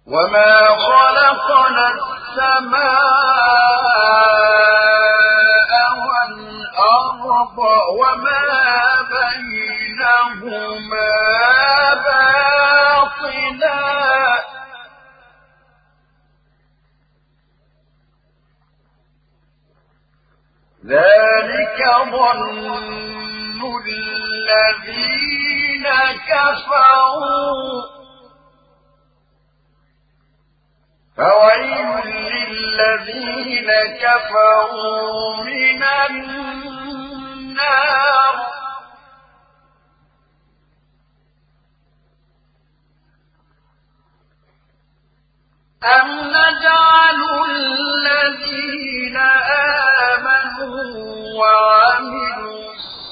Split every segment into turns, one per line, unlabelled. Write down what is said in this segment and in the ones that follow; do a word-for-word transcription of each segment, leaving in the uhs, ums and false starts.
وما خلقنا السماء والأرض وما بينهما باطلا ذلك ظن الذين كفروا فويل للذين كفروا من النار أم نجعل الذين آمنوا وعملوا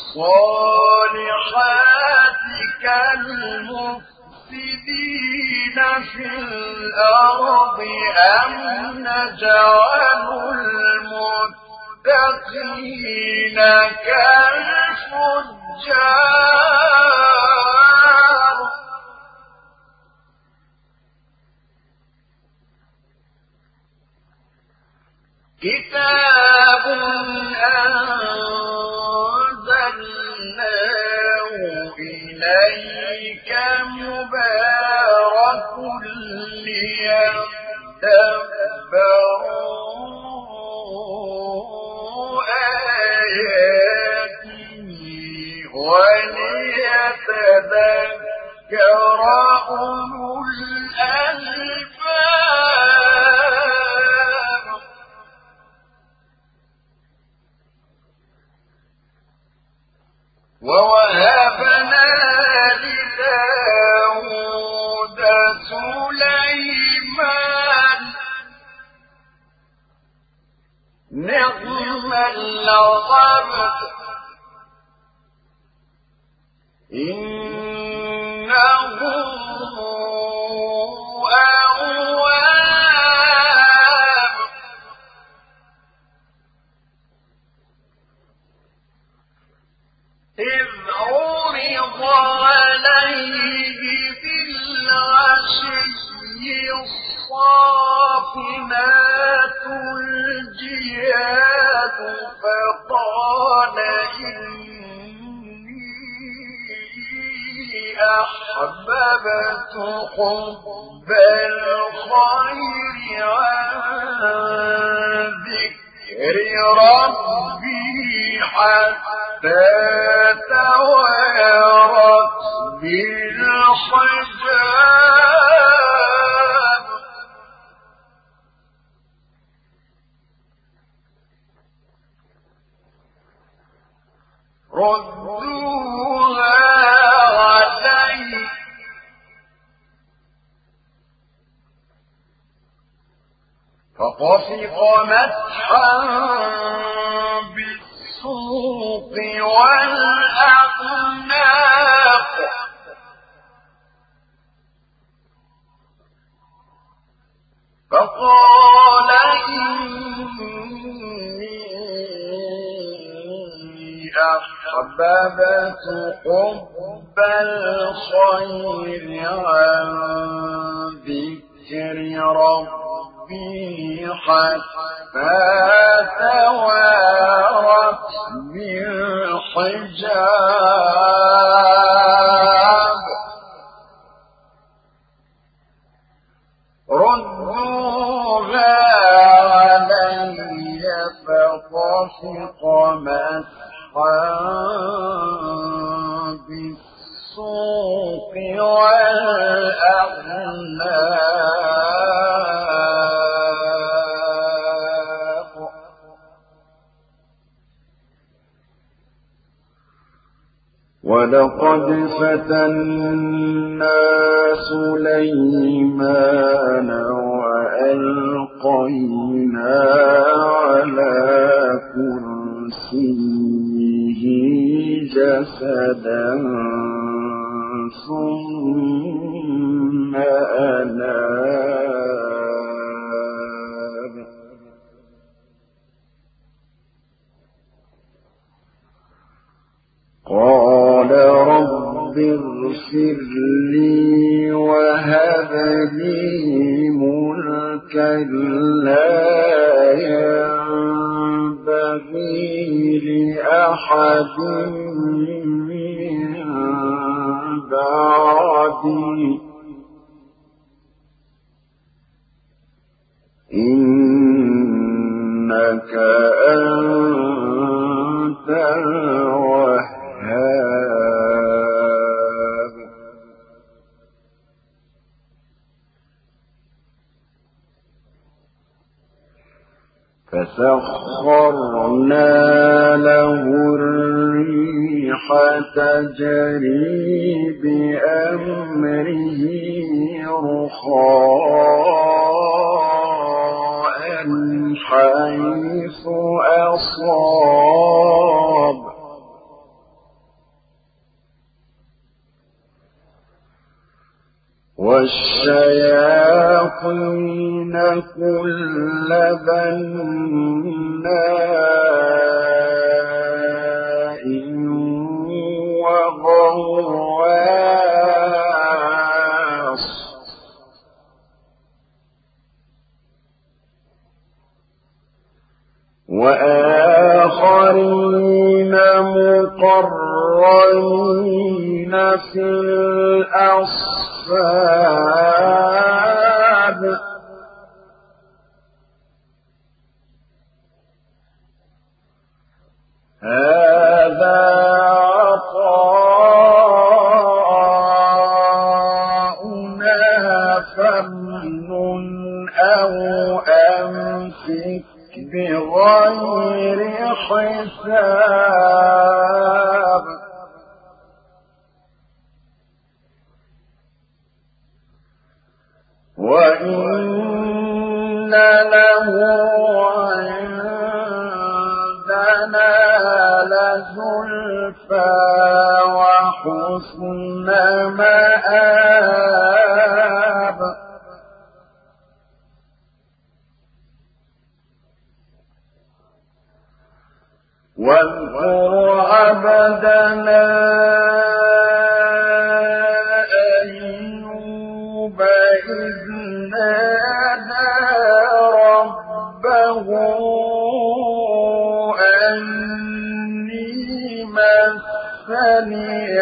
الصالحات كالمفسدين في الأرض أم نجعل المتقين كالفجار كتاب أنزلناه إليك مبارك ليدبروا آياته وليتذكر أولو الألباب ووهبنا لداود سليمان نعم العبد إنه أواب إذ عرض عليه بالعشي الصافنات الجياد فقال إني أحببت حب الخير عن ذكر ربي حتى توارت بالحجاب ردوها علي فطفق مسحا بالسوق والأعناق فقال إني أحببت حب الخير عن ذكر ربي حتى توارت بالحجاب ردوها علي فطفق مسحا بالسوق والأعناق ولقد فتنا سليمان وألقينا على كرسيه جسدا ثم أناب قال رب اغفر لي وهب لي ملكا لا ينبغي لأحد من بعدي إنك أنت الوهاب. فسخرنا له الريح تجري بأمره رخاء حيث أصاب والشياطين كل بناء وغواص وآخرين مقرنين في الأصفاد هذا عطاؤنا فامنن أو أمسك بغير حساب وإن له عندنا لزلفى وحسن مآب واذكر عبدنا أيوب إذ نادى ربه أني مسني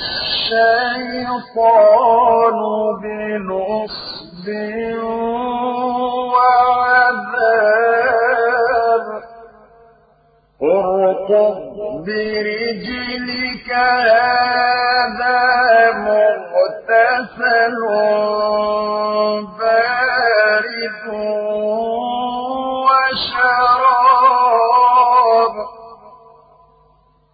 الشيطان بنصب وعذاب اركض برجلك هذا مغتسل بارد وشراب